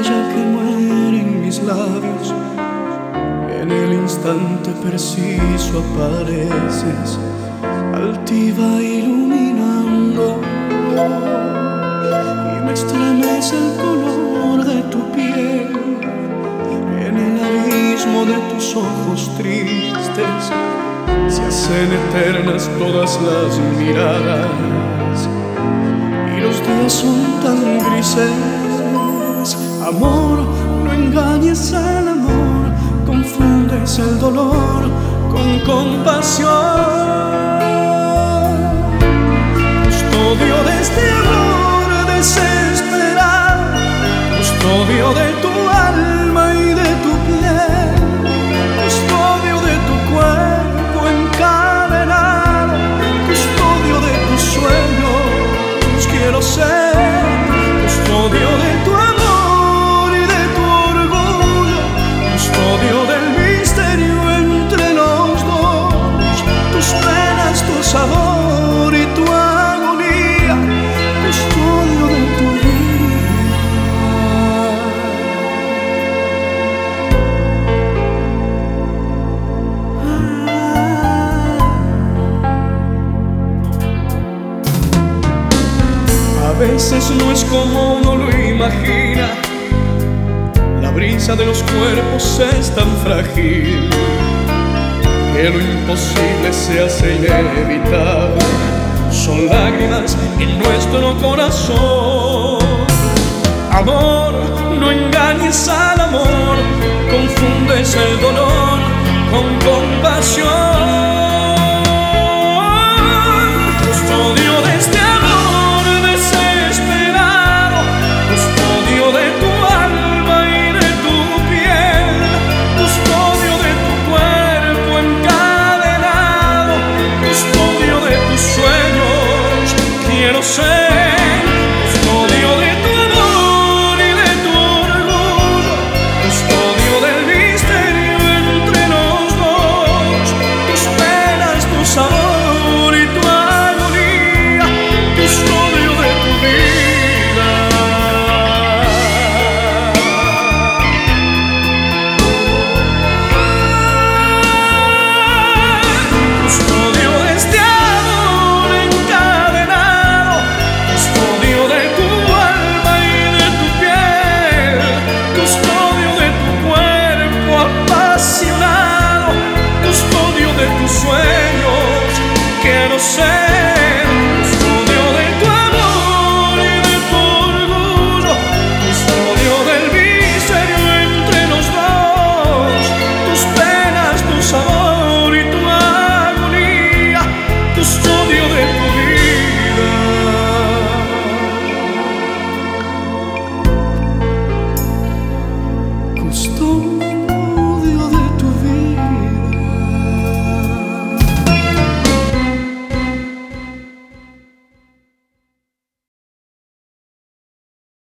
estrella que muere en mis labios. En el instante preciso apareces, altiva iluminando, y me estremece el color de tu piel. En el abismo de tus ojos tristes se hacen eternas todas las miradas, y los días son tan grises. Amor, no engañes al amor, confundes el dolor con compasión. Custodio de este amor desesperado, custodio de tu alma y de tu piel, custodio de tu cuerpo encadenado, custodio de tus sueños quiero ser, custodio de tu amor y de tu orgullo, custodio del misterio entre los dos, tus penas, tu sabor y tu agonía, custodio de tu vida. A veces no es como uno lo imagina, la brisa de los cuerpos es tan frágil que lo imposible se hace inevitable. Son lágrimas en nuestro corazón. Amor, no engañes al amor, confundes el dolor con compasión.